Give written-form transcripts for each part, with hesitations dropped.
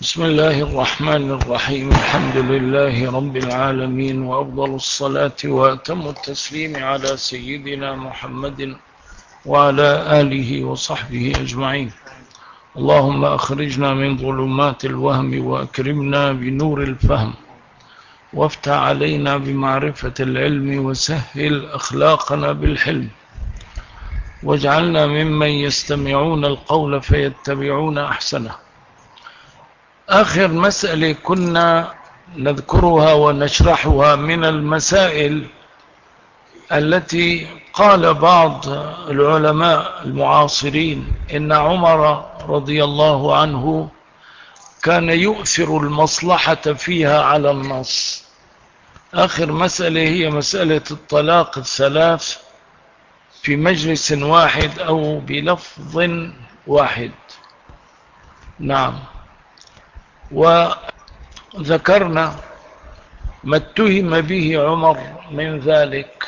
بسم الله الرحمن الرحيم. الحمد لله رب العالمين، وأفضل الصلاة وأتم التسليم على سيدنا محمد وعلى آله وصحبه أجمعين. اللهم أخرجنا من ظلمات الوهم وأكرمنا بنور الفهم، وافتح علينا بمعرفة العلم، وسهل أخلاقنا بالحلم، واجعلنا ممن يستمعون القول فيتبعون أحسنه. آخر مسألة كنا نذكرها ونشرحها من المسائل التي قال بعض العلماء المعاصرين إن عمر رضي الله عنه كان يؤثر المصلحة فيها على النص. آخر مسألة هي مسألة الطلاق الثلاث في مجلس واحد أو بلفظ واحد. نعم، وذكرنا ما اتهم به عمر من ذلك،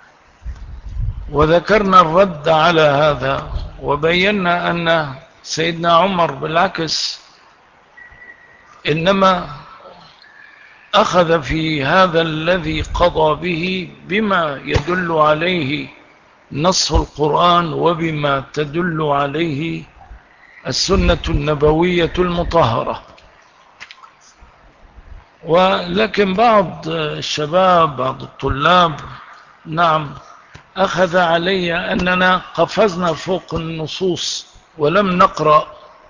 وذكرنا الرد على هذا، وبينا أن سيدنا عمر بالعكس إنما أخذ في هذا الذي قضى به بما يدل عليه نص القرآن، وبما تدل عليه السنة النبوية المطهرة. ولكن بعض الشباب، بعض الطلاب، نعم، أخذ علي أننا قفزنا فوق النصوص ولم نقرأ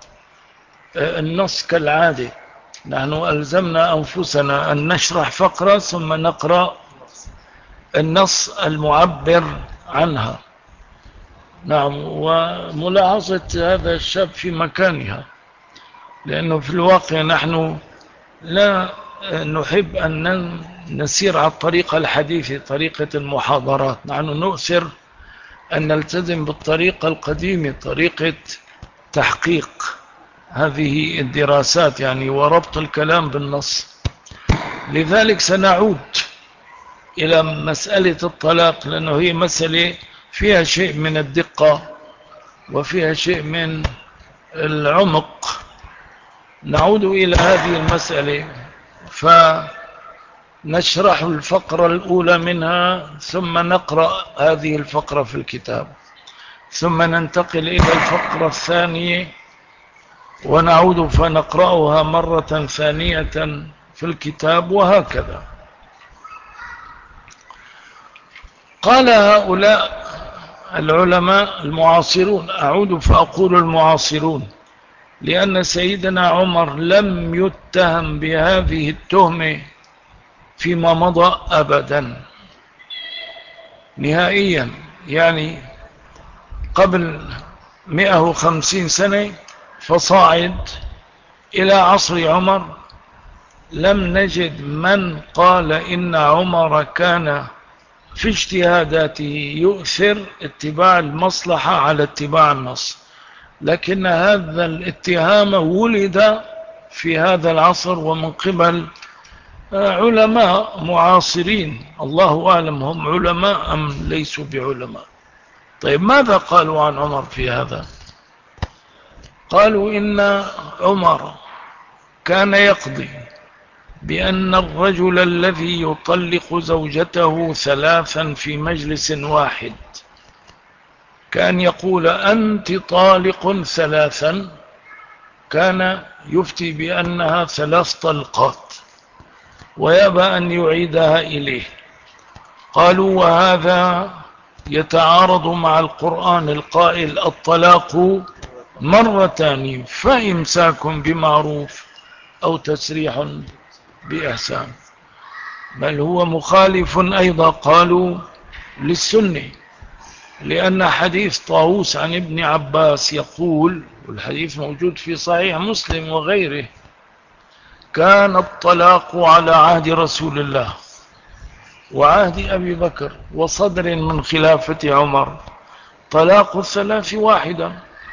النص كالعادة. نحن ألزمنا أنفسنا أن نشرح فقرة ثم نقرأ النص المعبر عنها. نعم، وملاحظة هذا الشاب في مكانها، لأنه في الواقع نحن لا نحب أن نسير على الطريقة الحديثة، طريقة المحاضرات. نحن نؤثر أن نلتزم بالطريقة القديمة، طريقة تحقيق هذه الدراسات يعني، وربط الكلام بالنص. لذلك سنعود إلى مسألة الطلاق، لأنه هي مسألة فيها شيء من الدقة وفيها شيء من العمق. نعود إلى هذه المسألة فنشرح الفقرة الأولى منها، ثم نقرأ هذه الفقرة في الكتاب، ثم ننتقل إلى الفقرة الثانية ونعود فنقرأها مرة ثانية في الكتاب، وهكذا. قال هؤلاء العلماء المعاصرون، أعود فأقول المعاصرون، لأن سيدنا عمر لم يتهم بهذه التهمة فيما مضى أبدا نهائيا. يعني قبل 150 سنة فصاعد إلى عصر عمر لم نجد من قال إن عمر كان في اجتهاداته يؤثر اتباع المصلحة على اتباع النص. لكن هذا الاتهام ولد في هذا العصر ومن قبل علماء معاصرين، الله أعلم هم علماء أم ليسوا بعلماء. طيب، ماذا قالوا عن عمر في هذا؟ قالوا إن عمر كان يقضي بأن الرجل الذي يطلق زوجته ثلاثا في مجلس واحد كان يقول أنت طالق ثلاثا، كان يفتي بأنها 3 طلقات ويأبى أن يعيدها إليه. قالوا وهذا يتعارض مع القرآن القائل الطلاق مرتان فإمساك بمعروف أو تسريح بإحسان، بل هو مخالف أيضا قالوا للسنة، لأن حديث طاووس عن ابن عباس يقول، والحديث موجود في صحيح مسلم وغيره، كان الطلاق على عهد رسول الله وعهد أبي بكر وصدر من خلافة عمر طلاق 3 واحدا.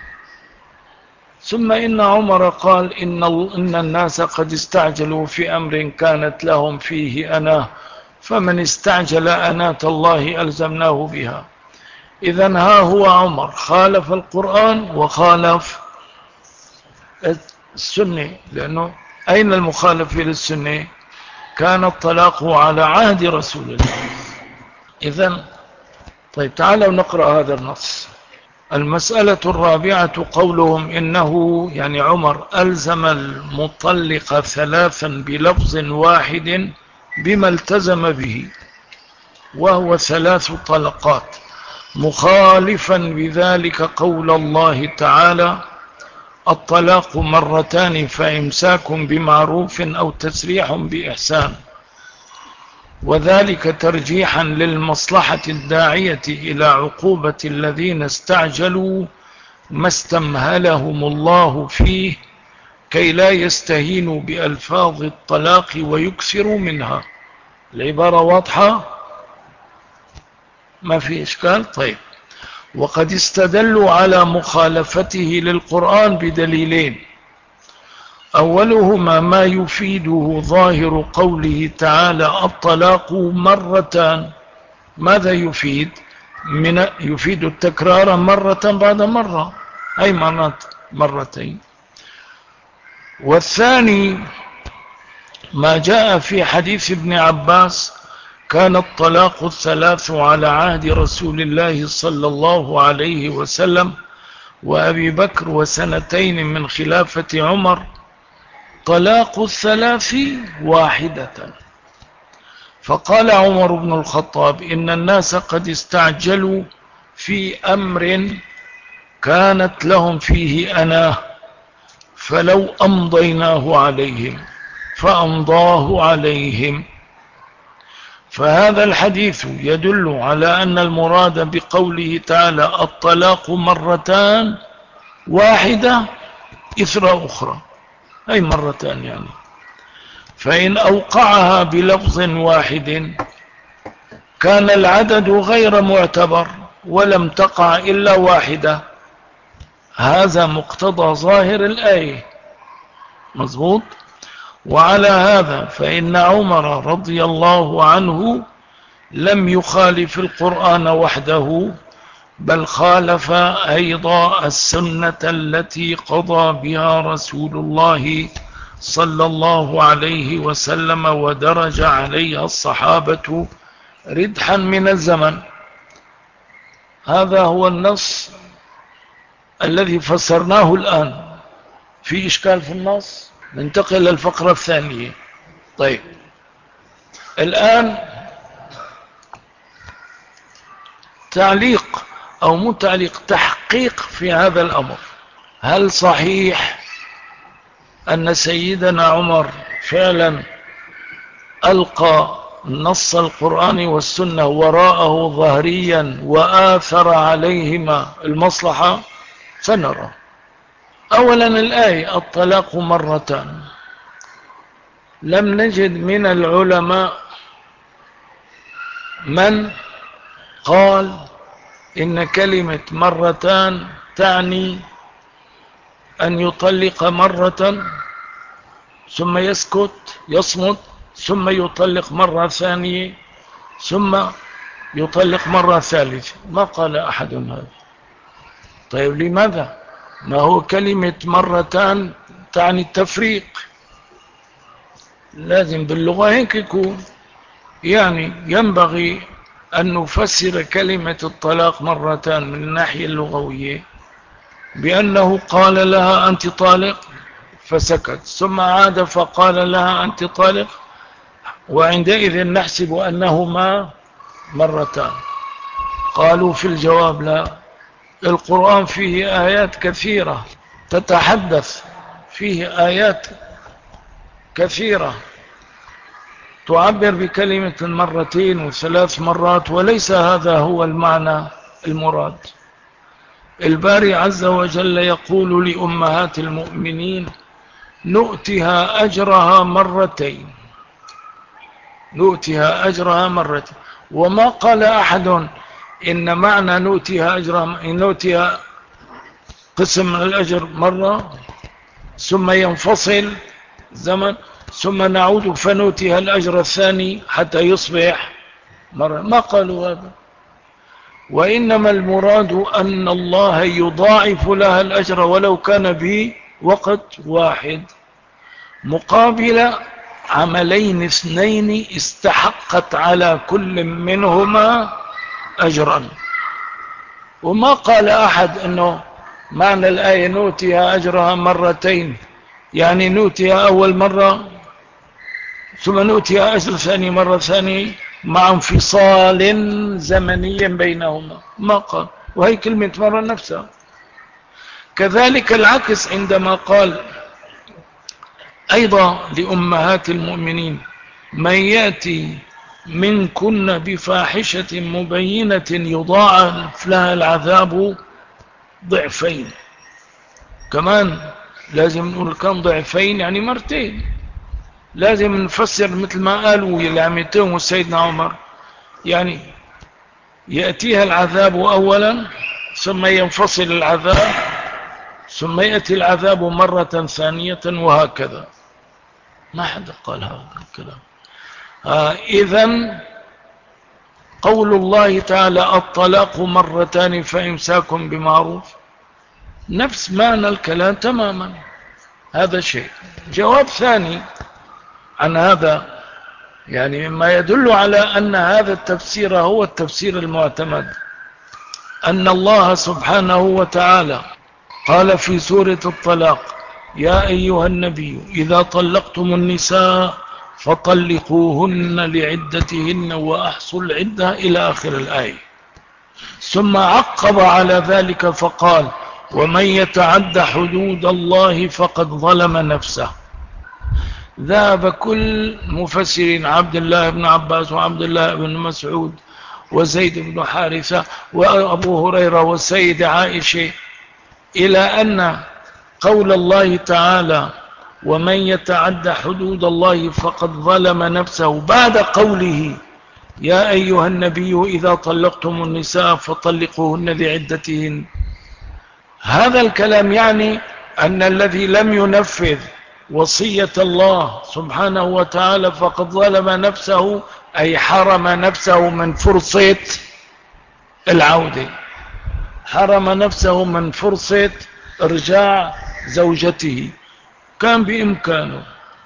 ثم إن عمر قال إن الناس قد استعجلوا في أمر كانت لهم فيه أناه، فمن استعجل أناة الله ألزمناه بها. إذن ها هو عمر خالف القرآن وخالف السنة، لأنه أين المخالف للسنة؟ كان الطلاق على عهد رسول الله. إذن طيب تعالوا نقرأ هذا النص. المسألة الرابعة قولهم إنه يعني عمر ألزم المطلق ثلاثا بلفظ واحد بما التزم به، وهو 3 طلقات، مخالفا بذلك قول الله تعالى: الطلاق مرتان فإمساك بمعروف أو تسريح بإحسان، وذلك ترجيحا للمصلحة الداعية إلى عقوبة الذين استعجلوا ما استمهلهم الله فيه، كي لا يستهينوا بألفاظ الطلاق ويكثروا منها. العبارة واضحة؟ ما في إشكال؟ طيب. وقد استدلوا على مخالفته للقرآن بدليلين: أولهما ما يفيده ظاهر قوله تعالى: الطلاق مرتان. ماذا يفيد؟ يفيد التكرار مرة بعد مرة، أي مرتين. والثاني ما جاء في حديث ابن عباس: كان الطلاق 3 على عهد رسول الله صلى الله عليه وسلم وأبي بكر، وسنتين من خلافة عمر، طلاق 3 واحدة. فقال عمر بن الخطاب: إن الناس قد استعجلوا في أمر كانت لهم فيه أناه، فلو أمضيناه عليهم فأمضاه عليهم. فهذا الحديث يدل على أن المراد بقوله تعالى: الطلاق مرتان واحدة إثر أخرى، أي مرتان يعني. فإن أوقعها بلفظ واحد كان العدد غير معتبر، ولم تقع إلا واحدة. هذا مقتضى ظاهر الآية، مظبوط. وعلى هذا فإن عمر رضي الله عنه لم يخالف القرآن وحده، بل خالف أيضا السنة التي قضى بها رسول الله صلى الله عليه وسلم، ودرج عليها الصحابة ردحا من الزمن. هذا هو النص الذي فسرناه الآن. في إشكال في النص؟ ننتقل للفقرة الثانية. طيب، الآن تعليق أو متعليق تحقيق في هذا الأمر. هل صحيح أن سيدنا عمر فعلا ألقى نص القرآن والسنة وراءه ظهريا وآثر عليهما المصلحة؟ سنرى. أولا الآية: الطلاق مرتان. لم نجد من العلماء من قال إن كلمة مرتان تعني أن يطلق مرة ثم يصمت ثم يطلق مرة ثانية ثم يطلق مرة ثالثة. ما قال أحد هذا. طيب لماذا؟ ما هو كلمة مرتان تعني التفريق، لازم باللغة هيك يكون. يعني ينبغي أن نفسر كلمة الطلاق مرتان من الناحية اللغوية بأنه قال لها أنت طالق فسكت، ثم عاد فقال لها أنت طالق، وعندئذ نحسب أنهما مرتان. قالوا في الجواب: لا، القرآن فيه آيات كثيرة تتحدث، فيه آيات كثيرة تعبر بكلمة مرتين و3 مرات، وليس هذا هو المعنى المراد. الباري عز وجل يقول لأمهات المؤمنين: نؤتها أجرها مرتين، نؤتها أجرها مرتين. وما قال أحد إن معنى نؤتها أجرها إن نؤتها قسم من الأجر مرة ثم ينفصل زمن ثم نعود فنؤتها الأجر الثاني حتى يصبح مرة. ما قالوا هذا. وإنما المراد أن الله يضاعف لها الأجر ولو كان وقت واحد مقابل عملين اثنين استحقت على كل منهما أجرا. وما قال أحد أنه معنى الآية نؤتيها أجرها مرتين، يعني نؤتيها أول مرة ثم نؤتيها أجر ثاني مرة ثانية مع انفصال زمني بينهما، ما قال. وهي كلمة مرة نفسها. كذلك العكس عندما قال أيضا لأمهات المؤمنين من يأتي منكن بفاحشة مبينة يضاعف لها العذاب ضعفين. كمان لازم نقول كم ضعفين، يعني مرتين. لازم نفسر مثل ما قالوا اللي عم يتهموا سيدنا عمر، يعني يأتيها العذاب أولا ثم ينفصل العذاب ثم يأتي العذاب مرة ثانية وهكذا. ما حدا قال هذا الكلام. إذن قول الله تعالى الطلاق مرتان فإمساك بمعروف نفس معنى الكلام تماما. هذا شيء. جواب ثاني عن هذا، يعني مما يدل على أن هذا التفسير هو التفسير المعتمد، أن الله سبحانه وتعالى قال في سورة الطلاق يا أيها النبي إذا طلقتم النساء فطلقوهن لعدتهن وأحصوا العدة إلى آخر الآية. ثم عقب على ذلك فقال ومن يتعد حدود الله فقد ظلم نفسه. ذهب كل مفسرين عبد الله بن عباس وعبد الله بن مسعود وزيد بن حارثة وأبو هريرة والسيد عائشة إلى أن قول الله تعالى ومن يتعد حدود الله فقد ظلم نفسه بعد قوله يا أيها النبي إذا طلقتم النساء فطلقوهن لعدتهن، هذا الكلام يعني أن الذي لم ينفذ وصية الله سبحانه وتعالى فقد ظلم نفسه، أي حرم نفسه من فرصة العودة، حرم نفسه من فرصة إرجاع زوجته. كان بإمكانه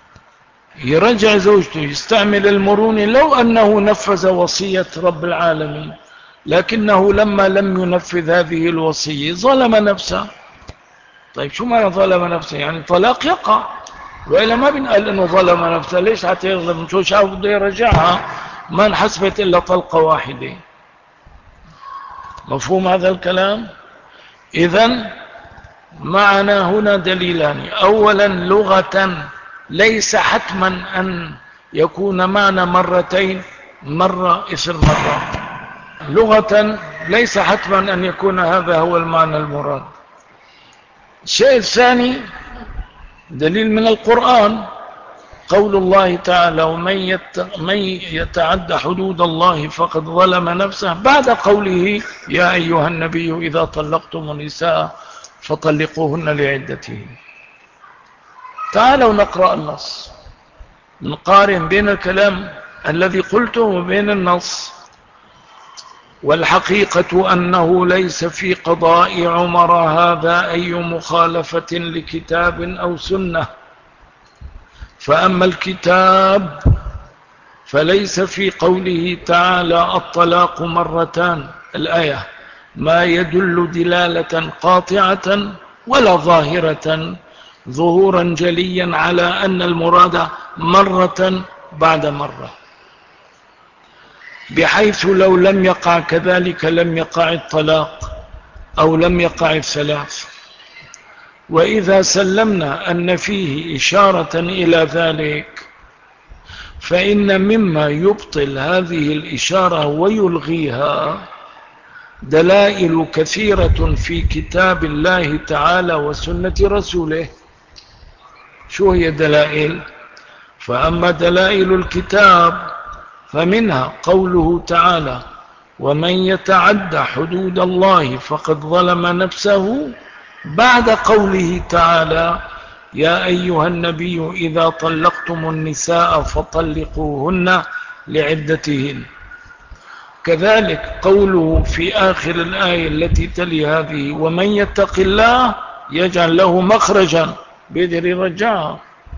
يرجع زوجته، يستعمل المرونة لو أنه نفذ وصية رب العالمين، لكنه لما لم ينفذ هذه الوصية ظلم نفسه. طيب شو معنى ظلم نفسه؟ يعني طلاق يقع، وإلا ما بنقال إنه ظلم نفسه. ليش حتى يظلم؟ شو شاف بده يرجعها ما انحسبت إلا طلقة واحدة. مفهوم هذا الكلام؟ إذن معنا هنا دليلان. أولا لغة ليس حتما أن يكون معنى مرتين مرة إثر مرة، لغة ليس حتما أن يكون هذا هو المعنى المراد. الشيء الثاني دليل من القرآن قول الله تعالى ومن يتعد حدود الله فقد ظلم نفسه بعد قوله يا أيها النبي إذا طلقتم النساء فطلقوهن لعدتهن. تعالوا نقرأ النص، نقارن بين الكلام الذي قلته وبين النص. والحقيقة أنه ليس في قضاء عمر هذا أي مخالفة لكتاب أو سنة، فأما الكتاب فليس في قوله تعالى الطلاق مرتان الآية ما يدل دلالة قاطعة ولا ظاهرة ظهورا جليا على أن المراد مرة بعد مرة، بحيث لو لم يقع كذلك لم يقع الطلاق أو لم يقع الثلاث. وإذا سلمنا أن فيه إشارة إلى ذلك فإن مما يبطل هذه الإشارة ويلغيها دلائل كثيرة في كتاب الله تعالى وسنة رسوله. شو هي دلائل؟ فأما دلائل الكتاب فمنها قوله تعالى ومن يتعد حدود الله فقد ظلم نفسه بعد قوله تعالى يا أيها النبي إذا طلقتم النساء فطلقوهن لعدتهن. كذلك قوله في آخر الآية التي تلي هذه ومن يتق الله يجعل له مخرجا بيقدر يرجعها.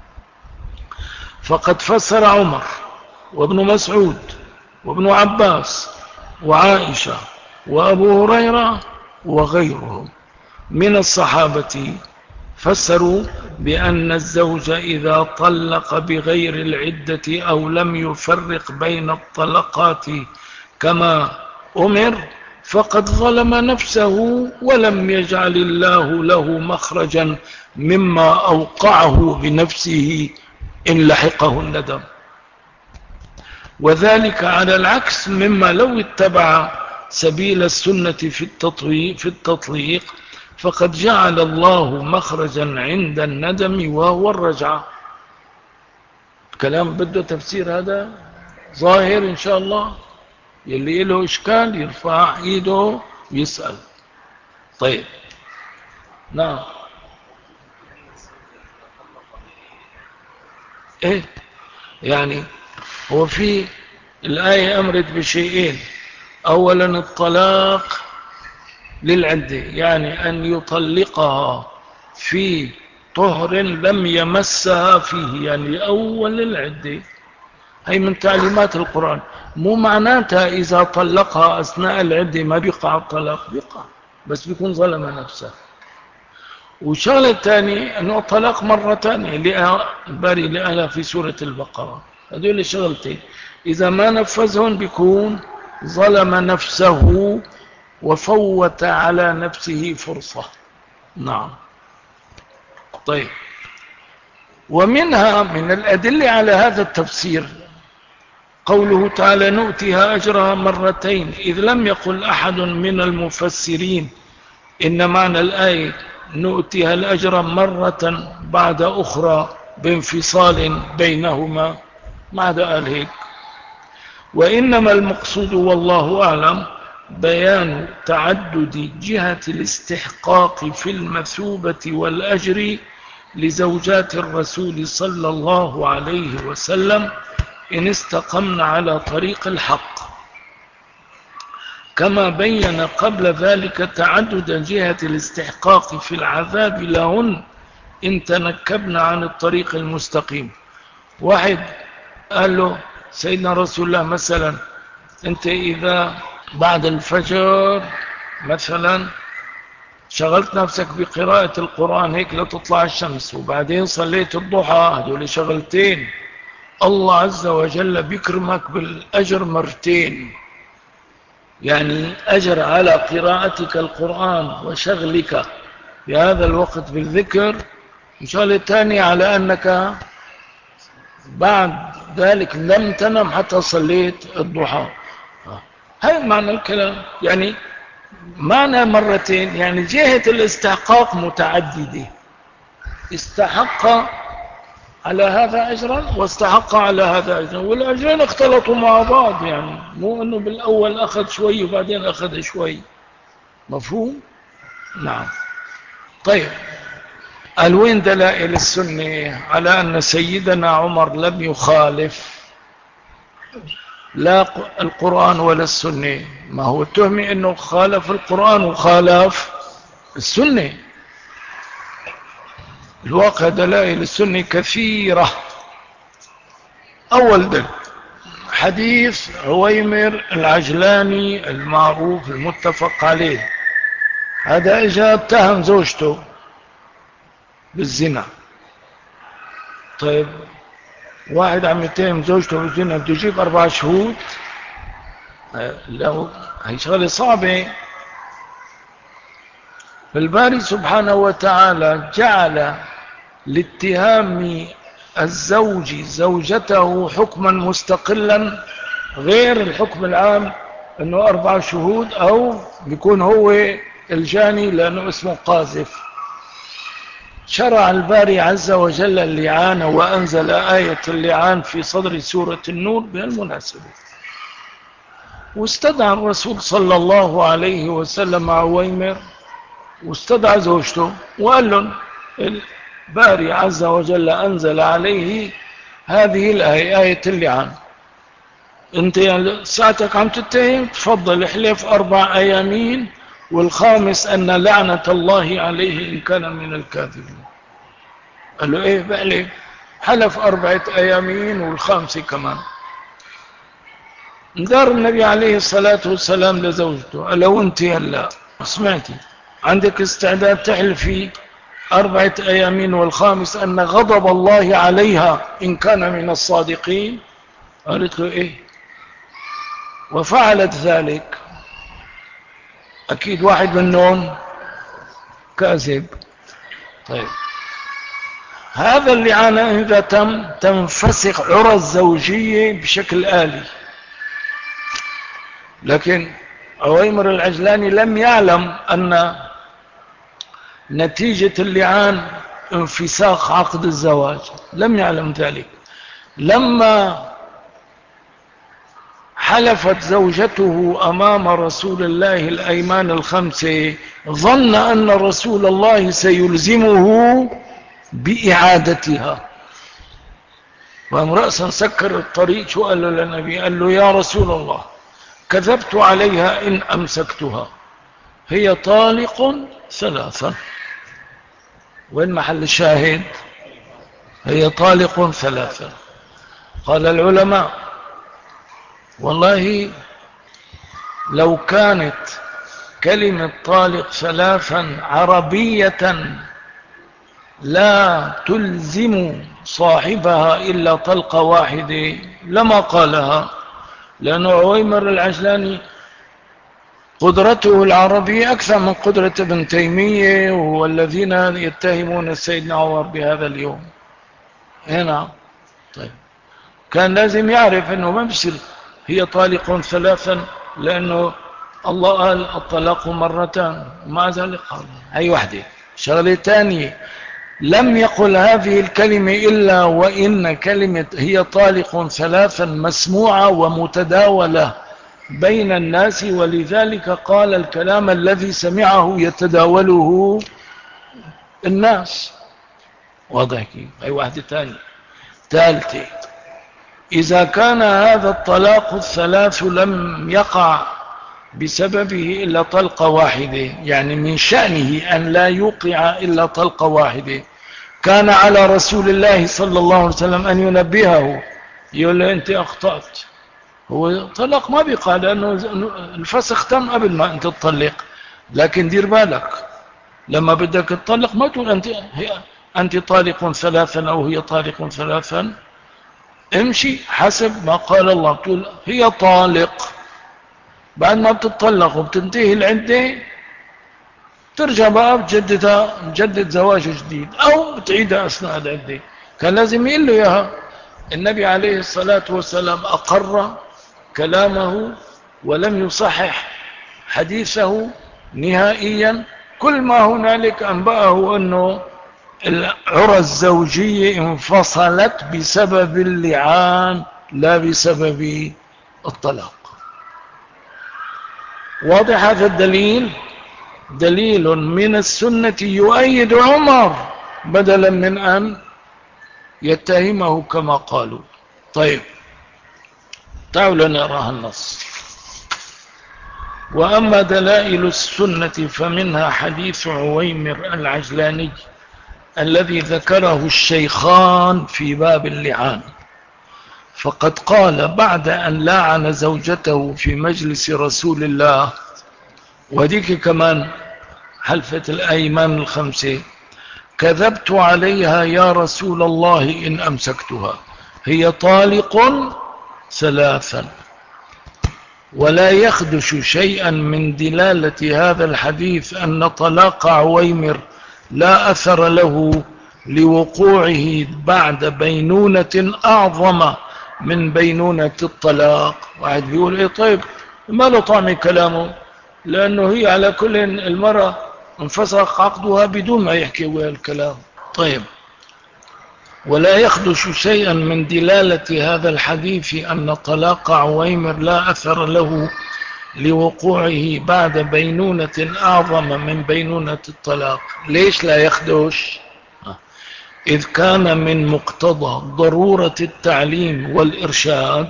فقد فسر عمر وابن مسعود وابن عباس وعائشة وأبو هريرة وغيرهم من الصحابة، فسروا بأن الزوج إذا طلق بغير العدة أو لم يفرق بين الطلقات كما أمر فقد ظلم نفسه ولم يجعل الله له مخرجا مما أوقعه بنفسه إن لحقه الندم. وذلك على العكس مما لو اتبع سبيل السنة في التطليق فقد جعل الله مخرجا عند الندم وهو الرجعة. كلام بده تفسير هذا ظاهر إن شاء الله، يلي له إشكال يرفع إيده ويسأل. طيب نعم. إيه يعني هو في الآية أمرت بشيئين: أولا الطلاق للعدة، يعني أن يطلقها في طهر لم يمسها فيه، يعني أول العدة. هي من تعليمات القرآن، مو معناتها إذا طلقها أثناء العدة ما بيقع الطلاق، بيقع بس بيكون ظلم نفسه. وشغلة الثانية أنه الطلاق مرة ثانية الباري لأهلها في سورة البقرة. هذول شغلتين إذا ما نفذهن بيكون ظلم نفسه وفوت على نفسه فرصة. نعم. طيب، ومنها من الأدلة على هذا التفسير قوله تعالى: نؤتها أجرها مرتين، إذ لم يقل أحد من المفسرين إن معنى الآية نؤتها الأجر مرة بعد أخرى بانفصال بينهما، ما عدا قال هيك. وإنما المقصود والله أعلم بيان تعدد جهة الاستحقاق في المثوبة والأجر لزوجات الرسول صلى الله عليه وسلم إن استقمن على طريق الحق، كما بين قبل ذلك تعدد جهة الاستحقاق في العذاب لهن إن تنكبن عن الطريق المستقيم. واحد قال له سيدنا رسول الله مثلا: أنت إذا بعد الفجر مثلا شغلت نفسك بقراءة القرآن هيك لتطلع الشمس، وبعدين صليت الضحى، هذول شغلتين الله عز وجل بيكرمك بالأجر مرتين، يعني أجر على قراءتك القرآن وشغلك في هذا الوقت بالذكر، إن شاء الله الثاني على أنك بعد ذلك لم تنم حتى صليت الضحى. هذا معنى الكلام، يعني معنى مرتين، يعني جهة الاستحقاق متعددة، استحق على هذا أجرا واستحق على هذا أجرا، والأجرين اختلطوا مع بعض، يعني مو أنه بالأول أخذ شوي وبعدين أخذ شوي. مفهوم؟ نعم. طيب، قال وين دلائل السنة على أن سيدنا عمر لم يخالف لا القرآن ولا السنة؟ ما هو التهم أنه خالف القرآن وخالف السنة. الواقع دلائل السنة كثيرة. أول دليل حديث عويمر العجلاني المعروف المتفق عليه، هذا اجى اتهم زوجته بالزنا. طيب، واحد عم يتهم زوجته بالزنا بده يجيب 4 شهود؟ لو هي شغله صعبه. فالباري سبحانه وتعالى جعل لاتهام الزوج زوجته حكما مستقلا غير الحكم العام انه 4 شهود او بيكون هو الجاني لانه اسمه قاذف. شرع الباري عز وجل اللعان وانزل آية اللعان في صدر سورة النور بهالمناسبة. واستدعى الرسول صلى الله عليه وسلم عويمر واستدعى زوجته وقال لهم الباري عز وجل أنزل عليه هذه الآية، آية اللعان. انت ساعتك عم تتهم، تفضل احلف 4 أيامين، والخامس أن لعنة الله عليه إن كان من الكاذبين. قال له ايه بقى ليه؟ حلف 4 أيامين والخامسة كمان. دار النبي عليه الصلاة والسلام لزوجته، قال له انت هلا سمعتي عندك استعداد تحلفي 4 أيامين والخامس أن غضب الله عليها إن كان من الصادقين؟ قالت له ايه، وفعلت ذلك. أكيد واحد منهم كاذب. طيب هذا اللعان إذا تم تنفسخ عرى الزوجية بشكل آلي، لكن عويمر العجلاني لم يعلم أن نتيجة اللعان انفساخ عقد الزواج، لم يعلم ذلك. لما حلفت زوجته أمام رسول الله الأيمان الخمسة ظن أن رسول الله سيلزمه بإعادتها، وقام رأسا سكر الطريق. شو قال له للنبي؟ قال له يا رسول الله كذبت عليها إن أمسكتها، هي طالق 3. وين محل الشاهد؟ هي طالق 3. قال العلماء والله لو كانت كلمة طالق 3 عربية لا تلزم صاحبها إلا طلقة واحدة لما قالها، لأن عويمر العجلاني قدرته العربية أكثر من قدرة ابن تيمية والذين يتهمون سيدنا عمر بهذا اليوم. هنا طيب كان لازم يعرف أنه ما بصير هي طالق 3، لأنه الله قال الطلاق 2 ومع ذلك قال هي واحدة. شغلة ثانية، لم يقل هذه الكلمة إلا وإن كلمة هي طالق 3 مسموعة ومتداولة بين الناس، ولذلك قال الكلام الذي سمعه يتداوله الناس. واضح كيف؟ أي واحدة ثانية. ثالثة، إذا كان هذا الطلاق 3 لم يقع بسببه إلا طلقة واحدة، يعني من شأنه أن لا يوقع إلا طلقة واحدة، كان على رسول الله صلى الله عليه وسلم أن ينبهه، يقول له أنت أخطأت، هو طلاق ما بيقع لأنه الفسخ تم قبل ما أنت تطلق. لكن دير بالك لما بدك تطلق ما تقول أنت طالق 3 أو هي طالق 3، امشي حسب ما قال الله، تقول هي طالق. بعد ما بتطلق وبتنتهي العدة ترجع بقى بتجدد زواج جديد أو بتعيدها أثناء العدة. كان لازم يقول له إياها. النبي عليه الصلاة والسلام أقر كلامه ولم يصحح حديثه نهائيا. كل ما هنالك أنبأه أنه العرى الزوجية انفصلت بسبب اللعان لا بسبب الطلاق. واضح هذا الدليل؟ دليل من السنة يؤيد عمر بدلا من أن يتهمه كما قالوا. طيب تعالوا نرى النص. وأما دلائل السنة فمنها حديث عويمر العجلاني الذي ذكره الشيخان في باب اللعان، فقد قال بعد أن لعن زوجته في مجلس رسول الله، وديك كمان حلفة الأيمان الخمسة، كذبت عليها يا رسول الله إن أمسكتها، هي طالق 3. ولا يخدش شيئا من دلالة هذا الحديث أن طلاق عويمر لا أثر له لوقوعه بعد بينونة أعظم من بينونة الطلاق. واحد بيقول إيه طيب ما له طعم كلامه، لأنه هي على كل المرة انفسخ عقدها بدون ما يحكي ويا الكلام. طيب ولا يخدش شيئا من دلالة هذا الحديث أن طلاق عويمر لا أثر له لوقوعه بعد بينونة أعظم من بينونة الطلاق. ليش لا يخدش؟ إذ كان من مقتضى ضرورة التعليم والإرشاد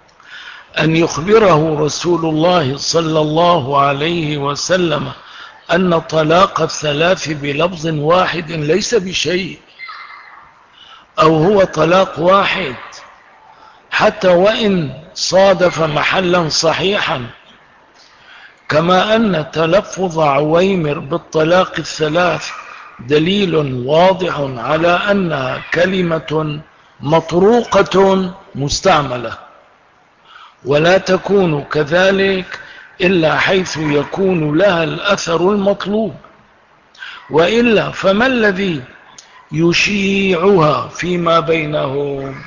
أن يخبره رسول الله صلى الله عليه وسلم أن طلاق الثلاث بلفظ واحد ليس بشيء، أو هو طلاق واحد حتى وإن صادف محلا صحيحا، كما أن تلفظ عويمر بالطلاق الثلاث دليل واضح على أنها كلمة مطروقة مستعملة، ولا تكون كذلك إلا حيث يكون لها الأثر المطلوب، وإلا فما الذي يشيعها فيما بينهم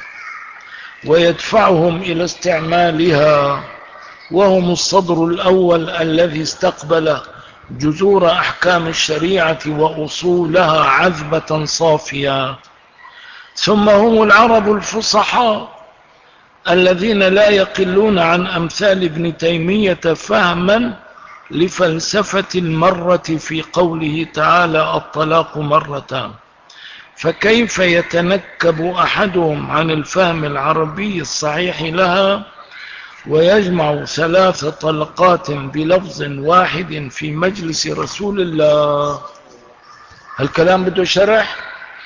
ويدفعهم إلى استعمالها، وهم الصدر الأول الذي استقبل جذور أحكام الشريعة وأصولها عذبة صافية، ثم هم العرب الفصحاء الذين لا يقلون عن أمثال ابن تيمية فهما لفلسفة المرة في قوله تعالى الطلاق مرتان. فكيف يتنكب أحدهم عن الفهم العربي الصحيح لها ويجمع 3 طلقات بلفظ واحد في مجلس رسول الله؟ الكلام بده شرح.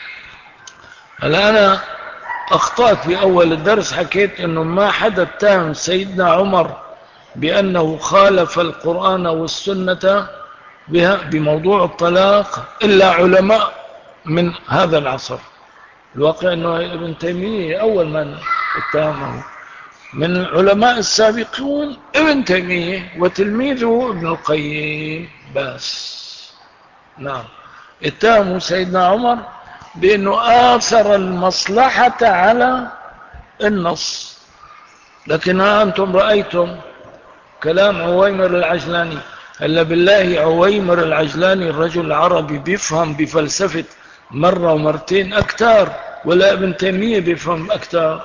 هلا أنا أخطأت في أول الدرس، حكيت أنه ما حدا اتهم سيدنا عمر بأنه خالف القرآن والسنة بموضوع الطلاق إلا علماء من هذا العصر. الواقع أنه ابن تيمية أول من اتهمه، من العلماء السابقون ابن تيمية وتلميذه ابن القيم بس. نعم، اتهموا سيدنا عمر بأنه آثر المصلحة على النص. لكن أنتم رأيتم كلام عويمر العجلاني. هلا بالله عويمر العجلاني الرجل العربي بيفهم بفلسفة مرة ومرتين أكتر، ولا ابن تيمية بيفهم أكتر؟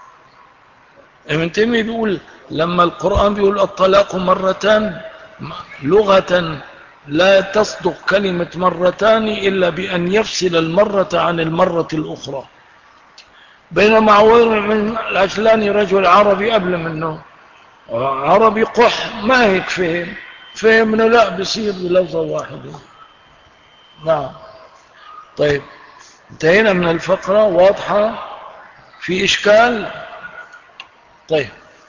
ابن تيمية بيقول لما القرآن بيقول الطلاق مرتان لغة لا تصدق كلمة مرتان إلا بأن يفصل المرة عن المرة الأخرى، بينما عويمر العجلاني رجل عربي قبل منه، عربي قح، ما هيك فهم انه لا بيصير بلفظة واحدة. نعم. طيب انتهينا من الفقرة، واضحة؟ في إشكال؟ طيب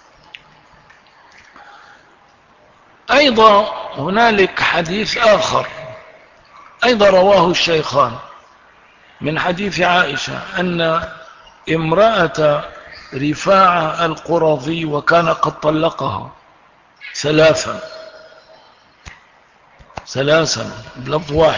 أيضا هنالك حديث آخر أيضا رواه الشيخان من حديث عائشة أن امرأة رفاعة القرظي وكان قد طلقها ثلاثا بلفظ واحد،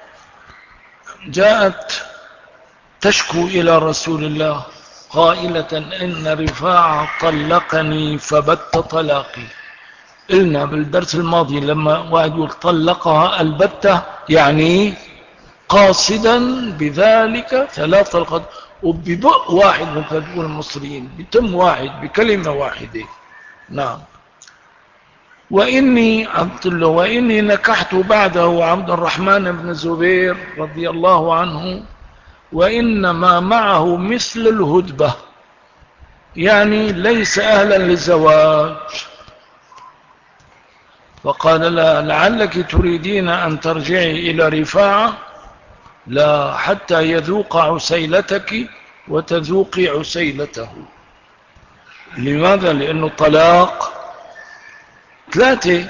جاءت تشكو إلى رسول الله قائلة إن رفاعة طلقني فبت طلاقي. قلنا بالدرس الماضي لما واحد يقول طلقها البتة يعني قاصدا بذلك 3 طلقات، وببق واحد مثل تقول المصريين، بتم واحد بكلمة واحدة. نعم. وإني نكحت بعده عبد الرحمن بن زبير رضي الله عنه وإنما معه مثل الهدبة، يعني ليس أهلا للزواج. فقال لا لعلك تريدين أن ترجعي إلى رفاعة، لا حتى يذوق عسيلتك وتذوقي عسيلته. لماذا؟ لأنه طلاق 3.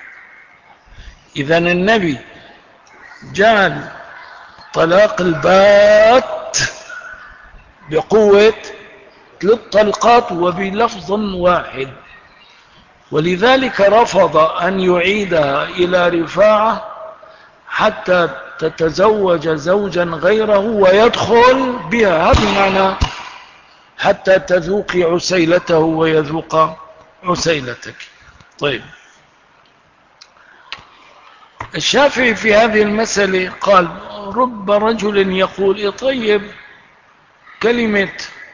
إذن النبي جعل طلاق البات بقوة 3 طلقات وبلفظ واحد، ولذلك رفض أن يعيدها إلى رفاعة حتى تتزوج زوجا غيره ويدخل بها، هذا المعنى، حتى تذوقي عسيلته ويذوق عسيلتك. طيب الشافعي في هذه المسألة قال رب رجل يقول طيب كلمة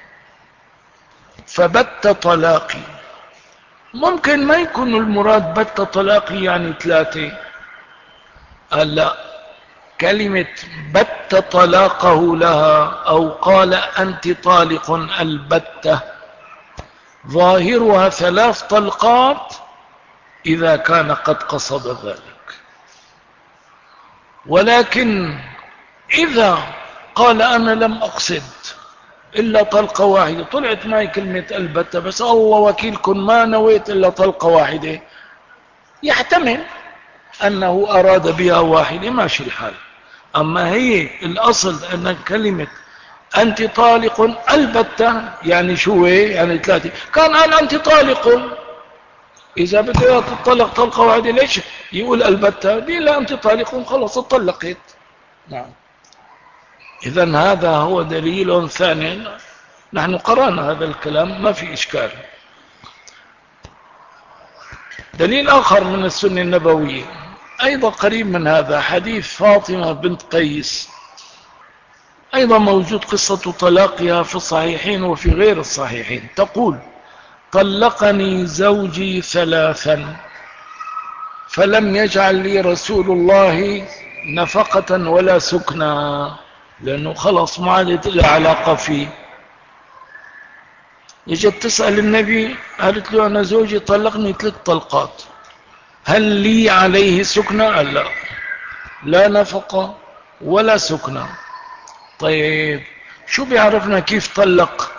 فبت طلاقي ممكن ما يكون المراد بت طلاقي يعني 3. قال لا، كلمة بت طلاقه لها أو قال أنت طالق البتة ظاهرها 3 طلقات إذا كان قد قصد ذلك. ولكن إذا قال أنا لم أقصد إلا طلقة واحدة، طلعت معي كلمة البتة بس الله وكيلكم ما نويت إلا طلقة واحدة، يحتمل أنه أراد بها واحدة ماشي الحال. أما هي الأصل أن كلمة أنت طالق البتة يعني شو يعني ثلاثة، كان قال أنت طالق، إذا بدها تطلق طلقة واحدة ليش يقول البتة؟ دي لا أنت طالق خلاص اتطلقت. نعم. إذن هذا هو دليل ثاني، نحن قرأنا هذا الكلام ما في إشكال. دليل آخر من السنة النبوية أيضا قريب من هذا، حديث فاطمة بنت قيس، أيضا موجود قصة طلاقها في الصحيحين وفي غير الصحيحين. تقول طلقني زوجي ثلاثا فلم يجعل لي رسول الله نفقة ولا سكنا، لأنه خلص ما عادت له علاقة فيه. يجب تسأل النبي، قالت له أنا زوجي طلقني 3 طلقات، هل لي عليه سكنة؟ قال لا، لا نفقة ولا سكنة. طيب شو بيعرفنا كيف طلق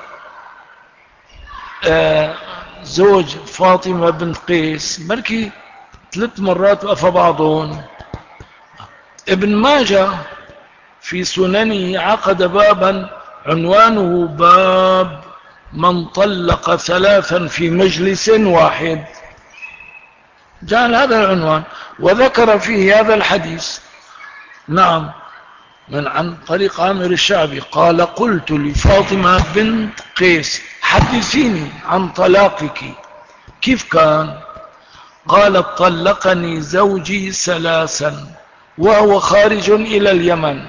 زوج فاطمة بنت قيس؟ بركي 3 مرات وقف بعضهم. ابن ماجه في سننه عقد بابا عنوانه باب من طلق 3 في مجلس واحد، جعل هذا العنوان وذكر فيه هذا الحديث. نعم، من عن طريق عامر الشعبي قال قلت لفاطمة بنت قيس حدثيني عن طلاقك، كيف كان؟ قالت طلقني زوجي 3 وهو خارج إلى اليمن.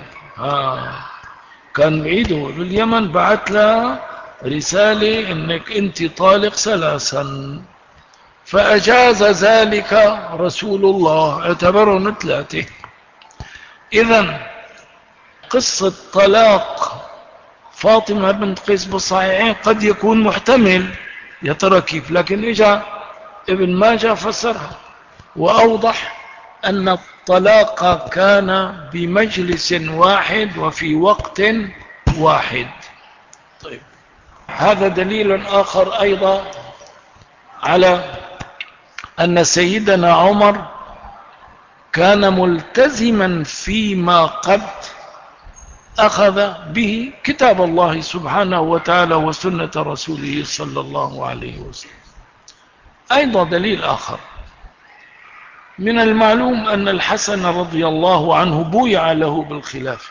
كان بعيده باليمن، بعت لها رسالة انك انت طالق 3، فأجاز ذلك رسول الله، اعتبرهم 3. إذن قصة طلاق فاطمة بنت قيس بالصحيحين قد يكون محتمل، يا ترى كيف؟ لكن اجا ابن ماجه فسرها وأوضح أن الطلاق كان بمجلس واحد وفي وقت واحد. طيب هذا دليل آخر أيضا على أن سيدنا عمر كان ملتزما فيما قد أخذ به كتاب الله سبحانه وتعالى وسنة رسوله صلى الله عليه وسلم. أيضا دليل آخر، من المعلوم أن الحسن رضي الله عنه بويع له بالخلافة،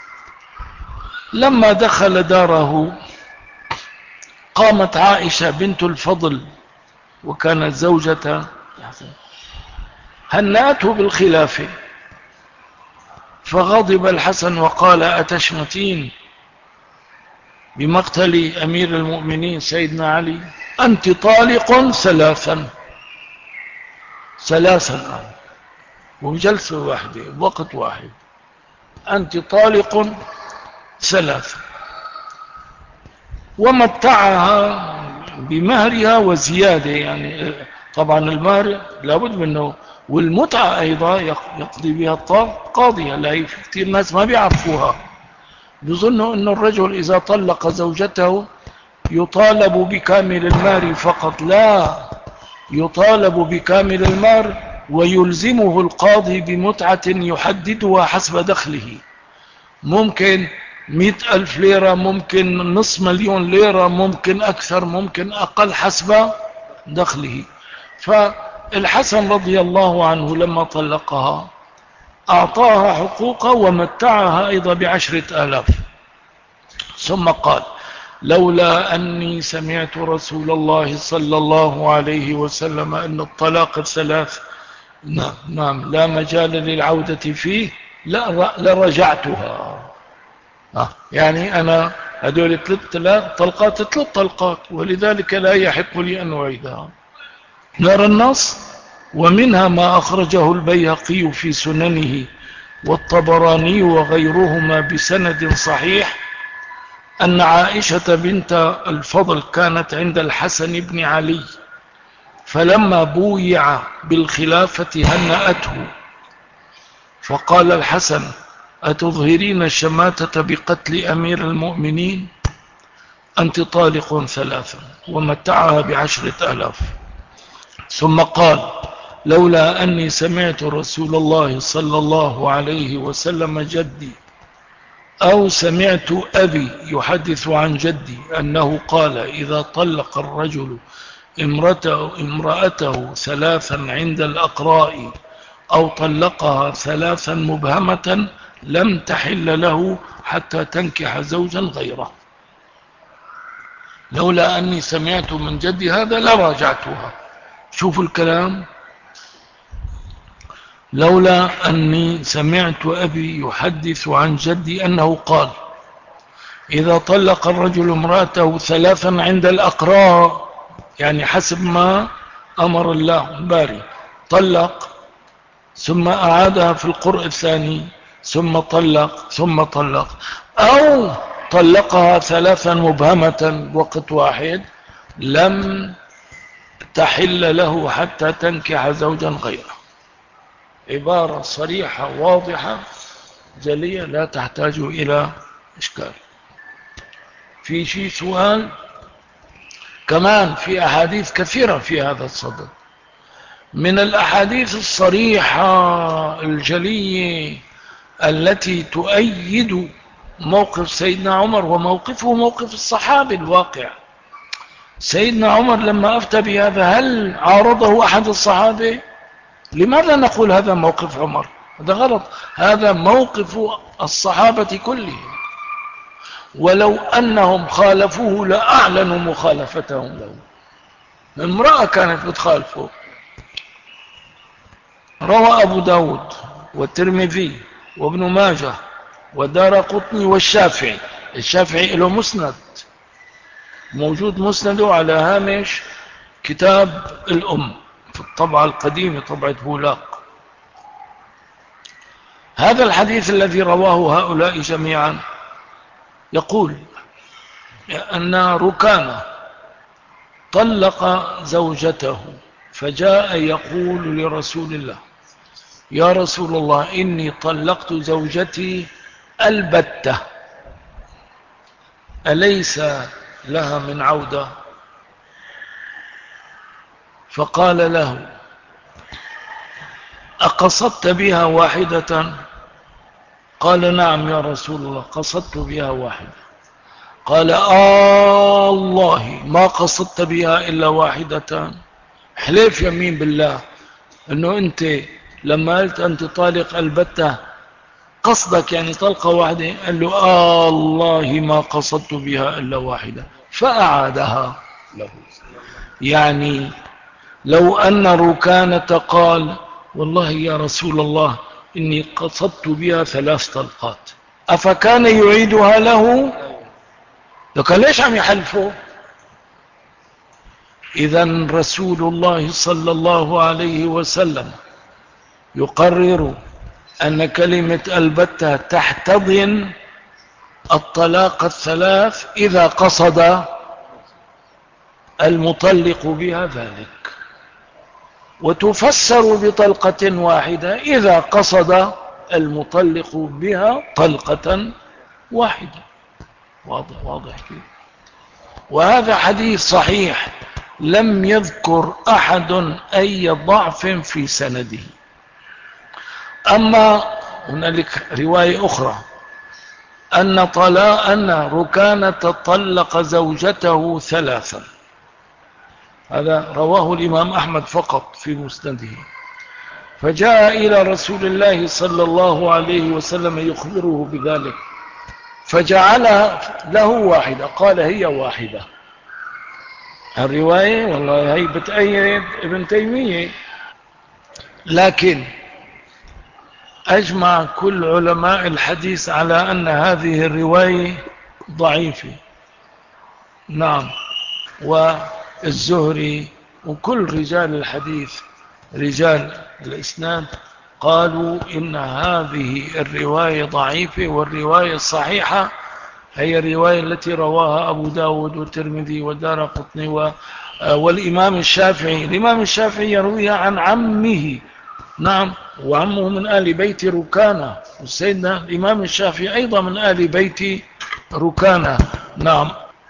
لما دخل داره قامت عائشة بنت الفضل وكانت زوجة هنأته بالخلافة، فغضب الحسن وقال أتشمتين بمقتل أمير المؤمنين سيدنا علي؟ أنت طالق 3 وبجلسة واحدة بوقت واحد، أنت طالق 3. ومتعها بمهرها وزيادة، يعني طبعا المهر لابد منه، والمتعة أيضا يقضي بها القاضية، لا في كثير ناس ما بيعرفوها، بيظنوا أن الرجل إذا طلق زوجته يطالب بكامل المهر فقط، لا، يطالب بكامل المهر ويلزمه القاضي بمتعة يحددها حسب دخله، ممكن 100,000 ليرة، ممكن نصف مليون ليرة، ممكن أكثر ممكن أقل حسب دخله. فالحسن رضي الله عنه لما طلقها أعطاها حقوقها ومتعها أيضا ب10,000، ثم قال لولا أني سمعت رسول الله صلى الله عليه وسلم أن الطلاق 3 نعم لا مجال للعودة فيه لرجعتها. يعني أنا هدول 3 طلقات 3 طلقات، ولذلك لا يحق لي أن أعيدها. نرى النص. ومنها ما أخرجه البيهقي في سننه والطبراني وغيرهما بسند صحيح أن عائشة بنت الفضل كانت عند الحسن بن علي، فلما بويع بالخلافة هنأته، فقال الحسن: أتظهرين الشماتة بقتل أمير المؤمنين؟ أنت طالق 3. ومتعها ب10,000. ثم قال: لولا أني سمعت رسول الله صلى الله عليه وسلم جدي أو سمعت أبي يحدث عن جدي أنه قال: إذا طلق الرجل امرأته 3 عند الأقراء أو طلقها 3 مبهمة لم تحل له حتى تنكح زوجا غيره. لولا أني سمعت من جدي هذا لراجعتها. شوفوا الكلام: لولا أني سمعت أبي يحدث عن جدي أنه قال: إذا طلق الرجل امرأته 3 عند الأقراء، يعني حسب ما أمر الله الباري، طلق ثم أعادها في القرء الثاني ثم طلق أو طلقها 3 مبهمة بوقت واحد، لم تحل له حتى تنكح زوجا غيره. عبارة صريحة واضحة جلية لا تحتاج إلى إشكال. في شيء سؤال؟ كمان في أحاديث كثيرة في هذا الصدد، من الأحاديث الصريحة الجلية التي تؤيد موقف سيدنا عمر، وموقفه موقف الصحابي الواقع. سيدنا عمر لما أفتى بهذا هل عارضه أحد الصحابة؟ لماذا نقول هذا موقف عمر؟ هذا غلط، هذا موقف الصحابة كلهم، ولو أنهم خالفوه لأعلنوا مخالفتهم له. امرأة كانت بتخالفه. روى أبو داود والترمذي وابن ماجه ودارقطني والشافعي. الشافعي له مسند، موجود مسنده على هامش كتاب الأم في الطبعة القديمة، طبعة بولاق. هذا الحديث الذي رواه هؤلاء جميعا يقول أن ركانة طلق زوجته فجاء يقول لرسول الله: يا رسول الله، إني طلقت زوجتي البتة، أليس لها من عودة؟ فقال له: أقصدت بها واحدة؟ قال: نعم يا رسول الله، قصدت بها واحدة. قال: الله ما قصدت بها إلا واحدة؟ حلف يمين بالله أنه أنت لما قلت أنت طالق البتة قصدك يعني طلقة واحدة. قال له: الله ما قصدت بها إلا واحدة. فأعادها له. يعني لو أن ركانة قال: والله يا رسول الله إني قصدت بها 3 طلقات، أفكان يعيدها له؟ لكن ليش عم يحلفه؟ إذن رسول الله صلى الله عليه وسلم يقرر أن كلمة البتة تحتضن الطلاق 3 إذا قصد المطلق بها ذلك، وتفسر بطلقة واحدة إذا قصد المطلق بها طلقة واحدة. واضح كيف؟ وهذا حديث صحيح لم يذكر أحد أي ضعف في سنده. أما هنالك رواية أخرى أن ركانة طلق زوجته 3. هذا رواه الإمام أحمد فقط في مسنده. فجاء إلى رسول الله صلى الله عليه وسلم يخبره بذلك، فجعل له واحدة. قال: هي واحدة. الرواية والله هي بتأيد ابن تيمية، لكن أجمع كل علماء الحديث على أن هذه الرواية ضعيفة. نعم، والزهري وكل رجال الحديث رجال الإسناد قالوا إن هذه الرواية ضعيفة، والرواية الصحيحة هي الرواية التي رواها أبو داود والترمذي ودارقطني والإمام الشافعي. الإمام الشافعي يرويها عن عمه نعم، وعمه من آل بيت ركانة، وسيدنا الإمام الشافعي أيضا من آل بيت ركانة. نعم.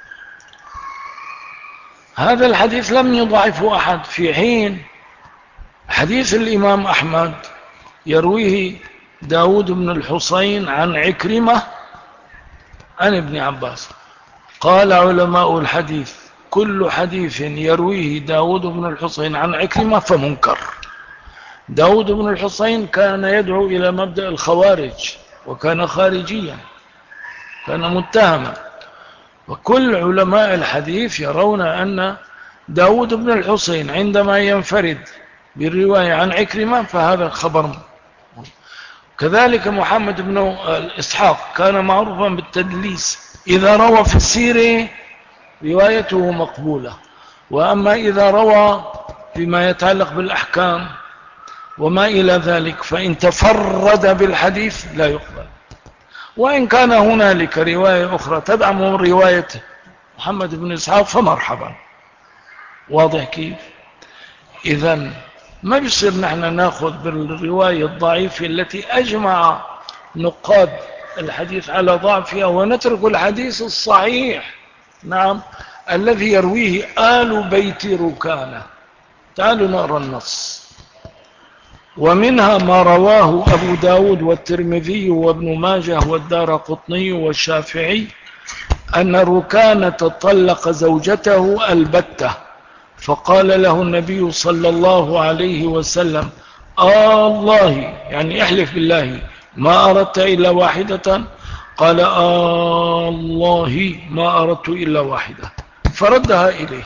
هذا الحديث لم يضعفه أحد، في حين حديث الإمام أحمد يرويه داود بن الحصين عن عكرمة عن ابن عباس. قال علماء الحديث: كل حديث يرويه داود بن الحصين عن عكرمة فمنكر. داود بن الحصين كان يدعو إلى مبدأ الخوارج، وكان خارجيا، كان متهما. وكل علماء الحديث يرون أن داود بن الحصين عندما ينفرد بالرواية عن عكرمة فهذا خبر. كذلك محمد بن إسحاق كان معروفا بالتدليس، إذا روى في السيرة روايته مقبولة، وأما إذا روى فيما يتعلق بالأحكام وما إلى ذلك فإن تفرد بالحديث لا يقبل. وإن كان هنالك رواية أخرى تدعم رواية محمد بن إسحاق فمرحبا. واضح كيف؟ إذن ما بيصير نحن ناخذ بالرواية الضعيفة التي أجمع نقاد الحديث على ضعفها ونترك الحديث الصحيح، نعم، الذي يرويه آل بيت ركانة. تعالوا نقرأ النص. ومنها ما رواه أبو داود والترمذي وابن ماجه والدارقطني والشافعي أن ركانة طلق زوجته البتة، فقال له النبي صلى الله عليه وسلم: الله، يعني احلف بالله، ما أردت إلا واحدة؟ قال: الله ما أردت إلا واحدة، فردها إليه.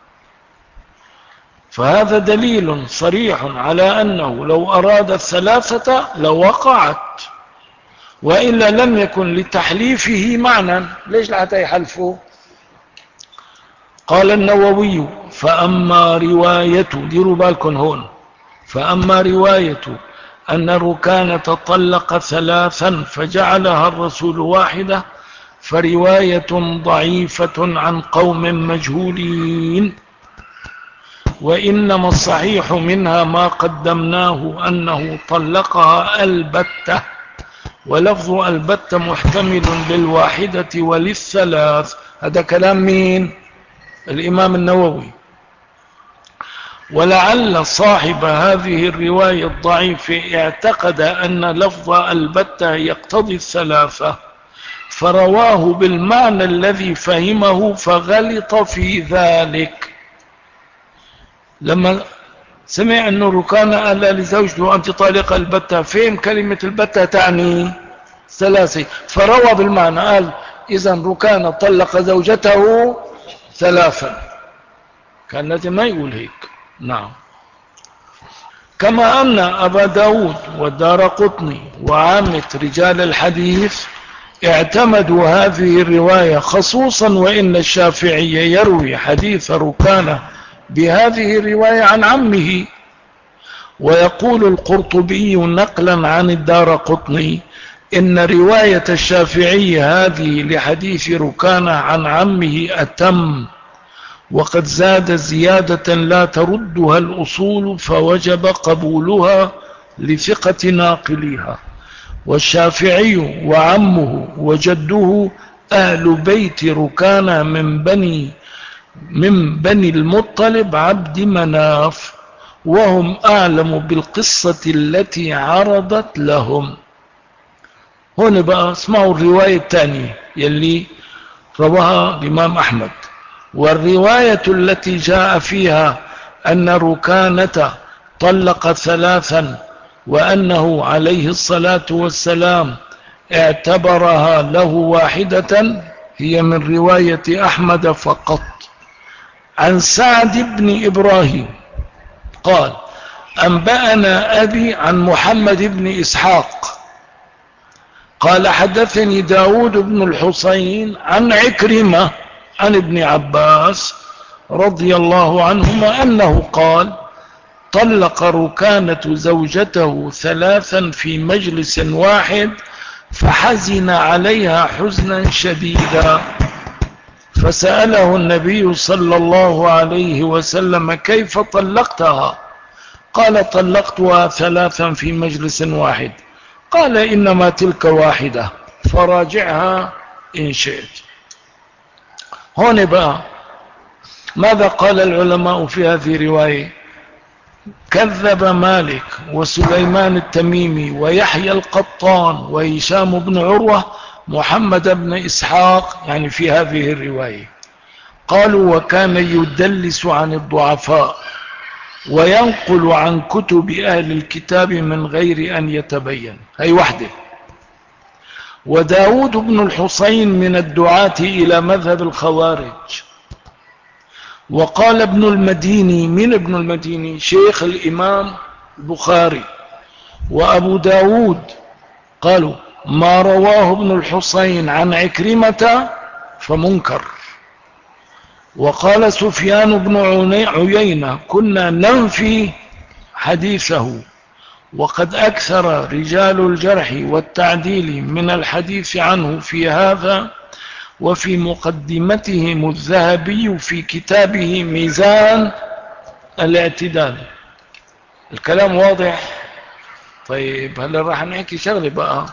فهذا دليل صريح على أنه لو أراد الثلاثة لوقعت، وإلا لم يكن لتحليفه معنى. ليش لحتى يحلفه؟ قال النووي: فأما رواية، ديروا بالكم هون، فأما رواية أن ركانة طلق ثلاثا فجعلها الرسول واحدة فرواية ضعيفة عن قوم مجهولين، وإنما الصحيح منها ما قدمناه أنه طلقها البتة، ولفظ البتة محتمل للواحدة وللثلاث. هذا كلام مين؟ الإمام النووي. ولعل صاحب هذه الرواية الضعيفة اعتقد أن لفظ البتة يقتضي الثلاثة، فرواه بالمعنى الذي فهمه فغلط في ذلك. لما سمع أنه ركانة قال لزوجته: أنت طالقة البتة، فهم كلمة البتة تعني ثلاثة، فروى بالمعنى، قال: إذن ركانة طلق زوجته ثلاثا. كان لازم ما يقول هيك. نعم. كما أن أبا داود والدارقطني وعامة رجال الحديث اعتمدوا هذه الرواية، خصوصا وإن الشافعي يروي حديث ركانة بهذه الرواية عن عمه. ويقول القرطبي نقلا عن الدارقطني: إن رواية الشافعي هذه لحديث ركانة عن عمه أتم، وقد زاد زيادة لا تردها الأصول فوجب قبولها لثقة ناقلها. والشافعي وعمه وجده أهل بيت ركانة من بني المطلب عبد مناف، وهم أعلم بالقصة التي عرضت لهم. هنا بقى اسمعوا الرواية الثانية يلي رواها الإمام أحمد. والرواية التي جاء فيها أن ركانة طلق ثلاثا وأنه عليه الصلاة والسلام اعتبرها له واحدة هي من رواية أحمد فقط. عن سعد بن إبراهيم قال: أنبأنا أبي عن محمد بن إسحاق قال: حدثني داود بن الحصين عن عكرمة عن ابن عباس رضي الله عنهما أنه قال: طلق ركانة زوجته ثلاثا في مجلس واحد فحزن عليها حزنا شديدا، فسأله النبي صلى الله عليه وسلم: كيف طلقتها؟ قال طلقتها 3 في مجلس واحد. قال إنما تلك واحدة فراجعها إن شئت. هون بقى ماذا قال العلماء في هذه الرواية؟ كذب مالك وسليمان التميمي ويحيى القطان وهشام بن عروة محمد بن إسحاق يعني في هذه الرواية. قالوا وكان يدلس عن الضعفاء وينقل عن كتب أهل الكتاب من غير أن يتبين. هي وحده. وداود بن الحسين من الدعاة إلى مذهب الخوارج. وقال ابن المديني، من ابن المديني؟ شيخ الإمام البخاري وأبو داود، قالوا ما رواه ابن الحسين عن عكرمة فمنكر. وقال سفيان بن عيينة كنا ننفي حديثه، وقد أكثر رجال الجرح والتعديل من الحديث عنه في هذا. وفي مقدمتهم الذهبي في كتابه ميزان الاعتدال. الكلام واضح؟ طيب هلا راح نحكي شغله بقى.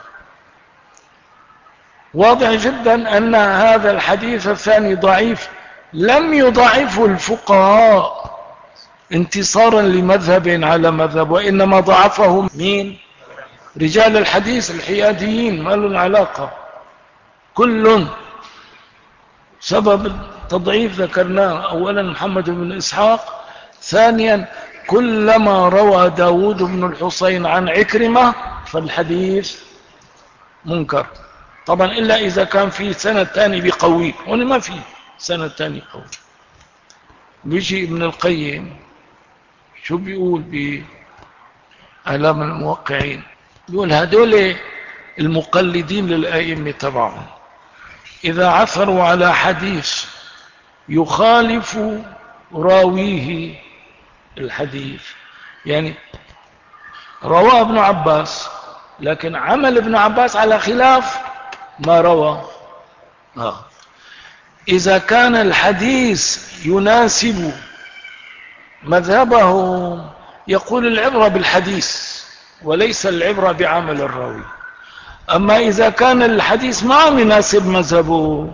واضح جدا أن هذا الحديث الثاني ضعيف، لم يضعفه الفقهاء انتصارا لمذهب على مذهب، وإنما ضعفه مين؟ رجال الحديث الحياديين، ما لهم علاقة. كل سبب التضعيف ذكرناه، أولا محمد بن إسحاق، ثانيا كلما روى داود بن الحسين عن عكرمة فالحديث منكر. طبعا إلا إذا كان في سنة تاني بقوي، هنا ما في سنة تاني قوي. بيجي ابن القيم شو بيقول بأعلام الموقعين؟ بيقول هدول المقلدين للأئمة تبعهم إذا عثروا على حديث يخالف راويه الحديث، يعني رواه ابن عباس لكن عمل ابن عباس على خلاف ما روى، إذا كان الحديث يناسب مذهبهم يقول العبرة بالحديث وليس العبرة بعمل الراوي. أما إذا كان الحديث ما يناسب مذهبه،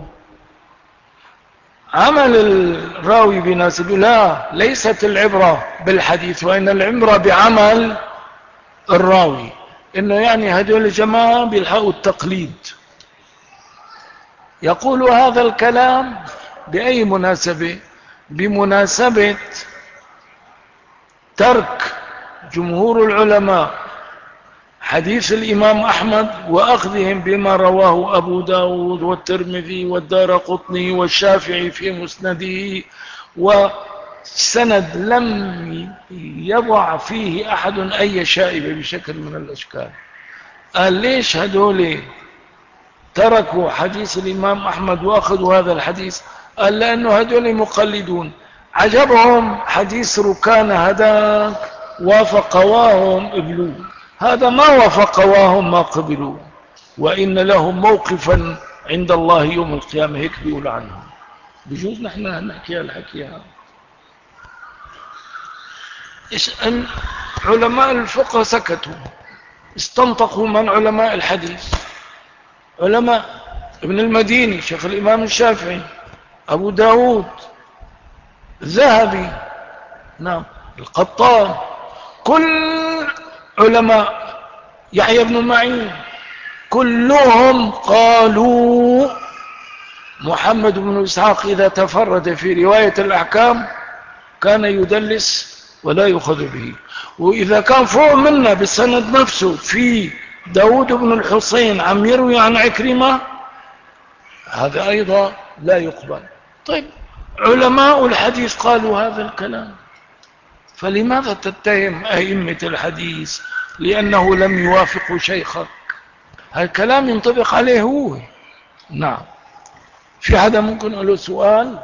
عمل الراوي بيناسبه، لا، ليست العبرة بالحديث وإن العبرة بعمل الراوي. إنه يعني هدول الجماعة بيلحقوا التقليد. يقول هذا الكلام بأي مناسبة؟ بمناسبة ترك جمهور العلماء حديث الإمام أحمد وأخذهم بما رواه أبو داود والترمذي والدارقطني والشافعي في مسنده، وسند لم يضع فيه أحد أي شائبة بشكل من الأشكال. قال ليش هدول تركوا حديث الإمام أحمد وأخذوا هذا الحديث؟ قال لأنه هدول مقلدون، عجبهم حديث ركان هداك وافقواهم قبلوه، هذا ما وافقواهم ما قبلوه، وإن لهم موقفا عند الله يوم القيامة. هيك بيقول عنهم. بجوز نحن نحكي الحكي هذا. إن علماء الفقه سكتوا، استنطقوا من علماء الحديث. علماء ابن المديني شيخ الإمام الشافعي، أبو داود، الذهبي، نعم، القطان، كل علماء، يحيى بن معين، كلهم قالوا محمد بن إسحاق إذا تفرد في رواية الأحكام كان يدلس ولا يؤخذ به، وإذا كان فوق منا بالسند نفسه في داود بن الحسين عم يروي عن عكرمة هذا أيضا لا يقبل. طيب علماء الحديث قالوا هذا الكلام، فلماذا تتهم أئمة الحديث لأنه لم يوافق شيخك؟ هذا الكلام ينطبق عليه هو. نعم. في حدا ممكن له سؤال؟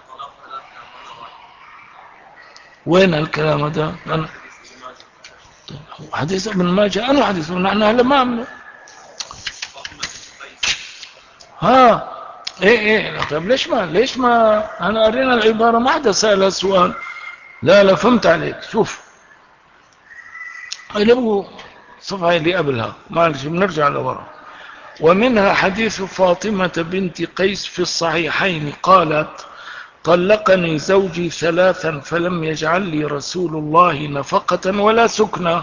وين الكلام ده؟ حديث ابن ماجه أنا حديث نحن هلا ما عمله ها ايه طيب ليش ما انا قرينا العبارة ما حدا سأل سؤال. لا فهمت عليك. شوف اللي صفحة اللي قبلها معلش بنرجع لورا. ومنها حديث فاطمة بنت قيس في الصحيحين قالت طلقني زوجي 3 فلم يجعل لي رسول الله نفقة ولا سكنة.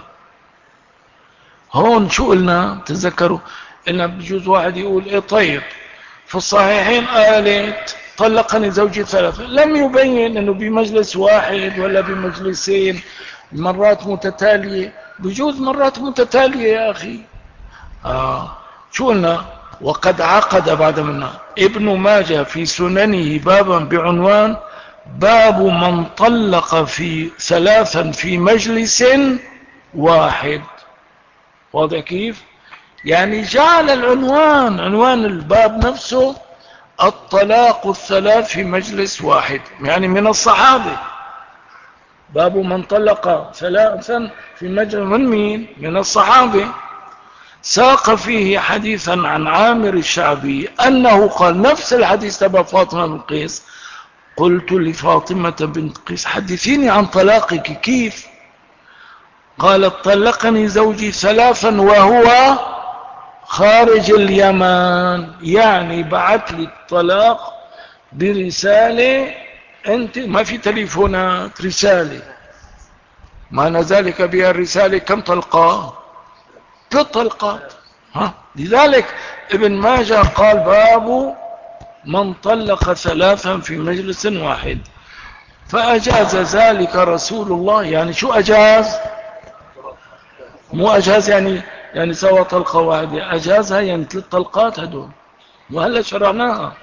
هون شو قلنا تذكروا إن بجوز واحد يقول ايه طيب في الصحيحين قالت طلقني زوجي 3 لم يبين انه بمجلس واحد ولا بمجلسين مرات متتالية. بجوز مرات متتالية يا أخي. شو قلنا وقد عقد بعد منا ابن ماجه في سننه بابا بعنوان باب من طلق في 3 في مجلس واحد. واضح كيف؟ يعني جعل العنوان عنوان الباب نفسه الطلاق 3 في مجلس واحد يعني من الصحابة. باب من طلق 3 في مجلس من مين؟ من الصحابة. ساق فيه حديثا عن عامر الشعبي أنه قال نفس الحديث تبع فاطمة بن قيس قلت لفاطمة بنت قيس حدثيني عن طلاقك كيف؟ قالت طلقني زوجي 3 وهو خارج اليمن يعني بعت لي الطلاق برسالة. انت ما في تليفونات رسالة معنى ذلك بها الرسالة كم طلقة 3 طلقات. لذلك ابن ماجه قال باب من طلق 3 في مجلس واحد فأجاز ذلك رسول الله. يعني شو أجاز؟ مو أجاز يعني سوى طلقة واحدة أجازها يعني 3 طلقات هدول وهلا شرعناها.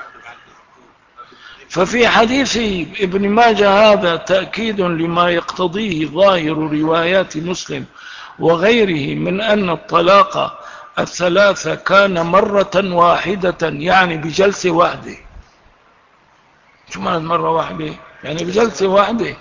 ففي حديث ابن ماجه هذا تأكيد لما يقتضيه ظاهر روايات مسلم وغيره من أن الطلاق 3 كان مرة واحدة يعني بجلسة واحدة. شو معنى مرة واحدة؟ يعني بجلسة واحدة.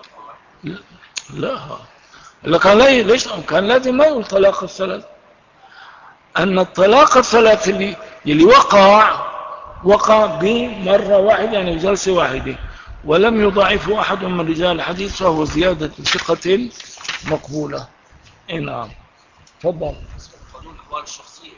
لا كان ليش كان لازم ما يقول طلاق 3 أن الطلاق 3 اللي وقع بمرة واحدة يعني بجلسة واحدة ولم يضاعفه أحد من رجال الحديث فهو زيادة ثقة مقبولة. نعم تفضل. قانون الأحوال الشخصية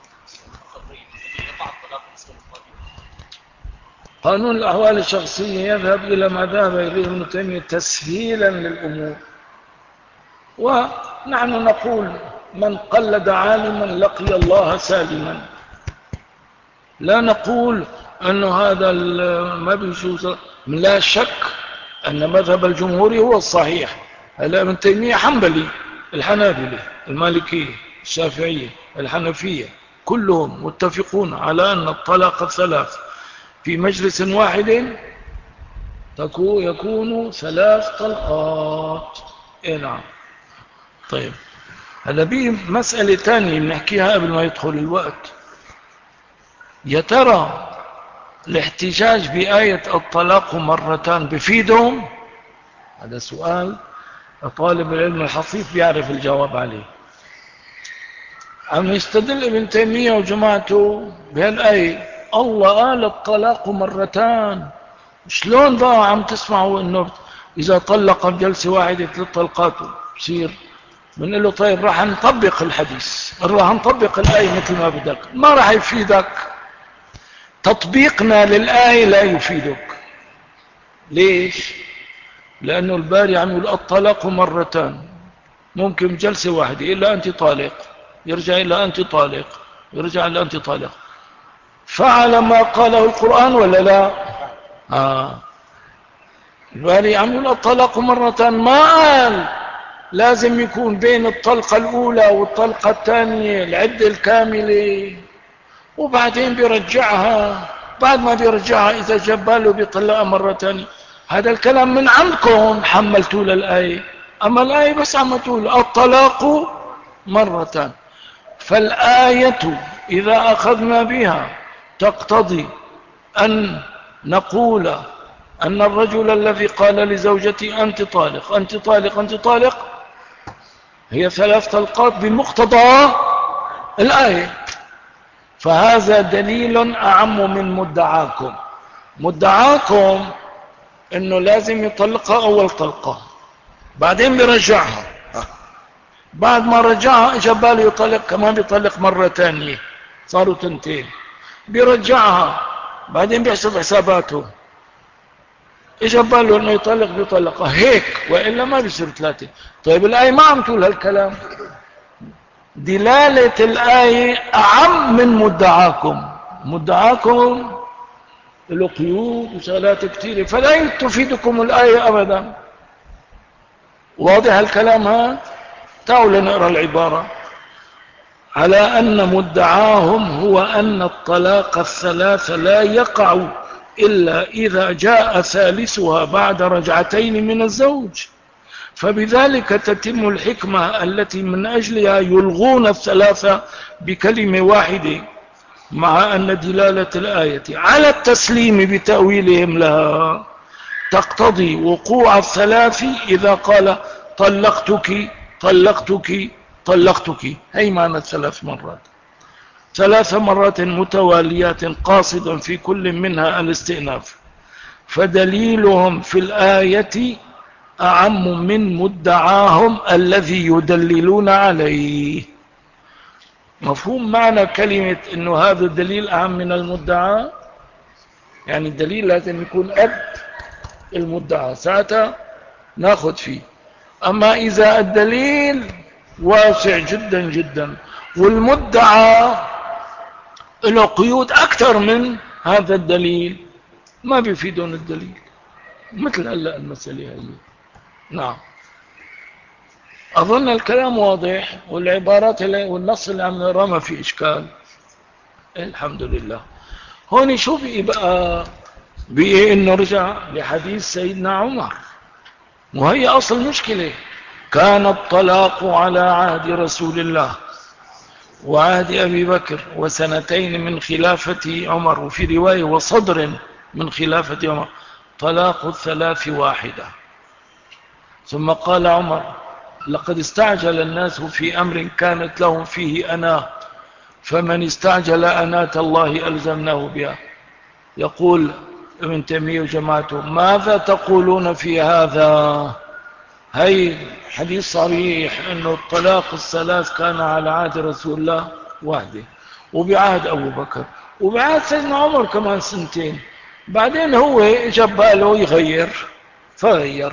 قانون الأحوال الشخصية يذهب إلى ما ذهب إليه ابن تيمية تسهيلا للأمور. ونحن نقول من قلد عالما لقي الله سالما. لا نقول أن هذا ما بيجوز. لا شك أن مذهب الجمهور هو الصحيح. هلا ابن تيمية حنبلي الحنابلة المالكية الشافعية الحنفية كلهم متفقون على أن الطلاق 3 في مجلس واحد يكون 3 طلقات. نعم. طيب هلا بي مسألة تانية بنحكيها قبل ما يدخل الوقت. يا ترى الاحتجاج بآية الطلاق مرتان بفيدهم؟ هذا سؤال طالب العلم الحصيف بيعرف الجواب عليه. عم يستدل ابن تيمية وجماعته بهالآية الله قال الطلاق مرتان. شلون بقى عم تسمعوا انه اذا طلق بجلسة واحدة 3 طلقات بصير؟ بنقول له طيب راح نطبق الحديث راح نطبق الآية مثل ما بدك. ما راح يفيدك. تطبيقنا للآية لا يفيدك. ليش؟ لأنه الباري عم يقول الطلاق مرتان ممكن جلسة واحدة إلا أنت طالق يرجع إلا أنت طالق يرجع إلا أنت طالق. فعل ما قاله القرآن ولا لا؟ الباري عم يقول الطلاق مرتان ما قال لازم يكون بين الطلقة الأولى والطلقة الثانية العدة الكاملة وبعدين بيرجعها. بعد ما بيرجعها إذا جباله بيطلقها مرة ثانية. هذا الكلام من عندكم حملتوا للآية. أما الآية بس عم تقول الطلاق مرتان. فالآية إذا أخذنا بها تقتضي أن نقول أن الرجل الذي قال لزوجتي أنت طالق أنت طالق أنت طالق هي 3 طلقات بمقتضى الآية. فهذا دليل أعم من مدعاكم. مدعاكم انه لازم يطلقها اول طلقة، بعدين بيرجعها، بعد ما رجعها اجى باله يطلق كمان، بيطلق مرة تانية، صاروا 2، بيرجعها، بعدين بيحسب حساباته، اجى باله انه يطلق بيطلقها هيك، والا ما بيصير 3. طيب الآية ما عم تقول هالكلام. دلالة الآية اعم من مدعاكم. مدعاكم له قيود وشغلات كثيرة، فلا تفيدكم الآية أبدا. واضح الكلام هذا؟ تعالوا لنقرأ العبارة. على أن مدعاهم هو أن الطلاق الثلاث لا يقع إلا إذا جاء ثالثها بعد رجعتين من الزوج، فبذلك تتم الحكمة التي من أجلها يلغون الثلاثة بكلمة واحدة، مع أن دلالة الآية على التسليم بتأويلهم لها تقتضي وقوع الثلاث إذا قال طلقتك طلقتك طلقتك. هي معنى 3 مرات، 3 مرات متواليات قاصدا في كل منها الاستئناف. فدليلهم في الآية أعم من مدعاهم الذي يدللون عليه. مفهوم معنى كلمة انه هذا الدليل اعم من المدعى؟ يعني الدليل لازم يكون قد المدعى، ساعتها ناخذ فيه. اما اذا الدليل واسع جدا جدا والمدعى له قيود اكثر من هذا الدليل، ما بيفيدون الدليل. مثل هلا المسألة هي. نعم، اظن الكلام واضح، والعبارات والنص اللي عم نقراه ما في اشكال. الحمد لله. هون شو بقى انه رجع لحديث سيدنا عمر، وهي اصل مشكلة. كان الطلاق على عهد رسول الله وعهد ابي بكر وسنتين من خلافة عمر، وفي رواية وصدر من خلافة عمر، طلاق الثلاث واحدة. ثم قال عمر: لقد استعجل الناس في امر كانت لهم فيه أناه، فمن استعجل أناة الله ألزمناه بها. يقول ابن تيمية وجماعته: ماذا تقولون في هذا؟ هي حديث صريح انه الطلاق الثلاث كان على عهد رسول الله وحده، وبعهد ابو بكر، وبعهد سيدنا عمر كمان 2. بعدين هو اجى باله يغير فغير.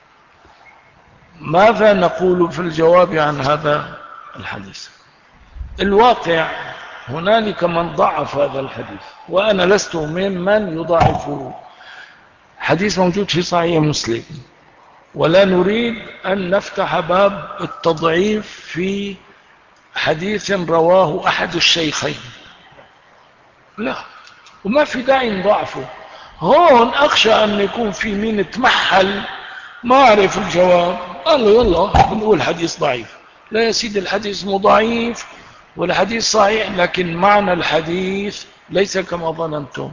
ماذا نقول في الجواب عن هذا الحديث؟ الواقع هنالك من ضعف هذا الحديث، وأنا لست ممن يضعفه. حديث موجود في صحيح مسلم، ولا نريد أن نفتح باب التضعيف في حديث رواه أحد الشيخين، لا، وما في داعي نضعفه. هون أخشى أن يكون في مين تمحل ما عرف الجواب، قال له يلا بنقول حديث ضعيف. لا يا سيدي، الحديث مو ضعيف والحديث صحيح، لكن معنى الحديث ليس كما ظننتم.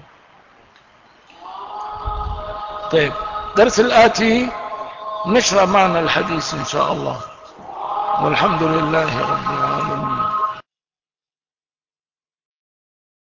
طيب، درس الآتي نشرح معنى الحديث إن شاء الله، والحمد لله رب العالمين.